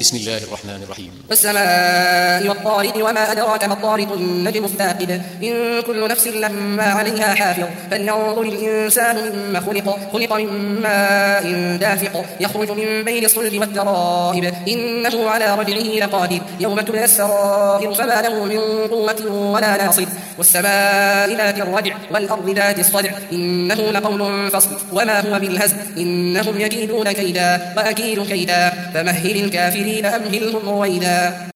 بسم الله الرحمن الرحيم. والسماء والطارق وما أدراك ما الطارق النجم الثاقب إن كل نفس لما عليها حافظ فلينظر الإنسان مما خلق من ماء دافق يخرج من بين الصلب والترائب إنه على رجعه لقادر يوم تبلى السرائر فما له من قوة ولا ناصر والسماء ذات الرجع والأرض ذات الصدع إنه لقول فصل وما هو بالهزل إنهم يكيدون كيدا وأكيد كيدا فمهل الكافرين أمهلهم رويدا.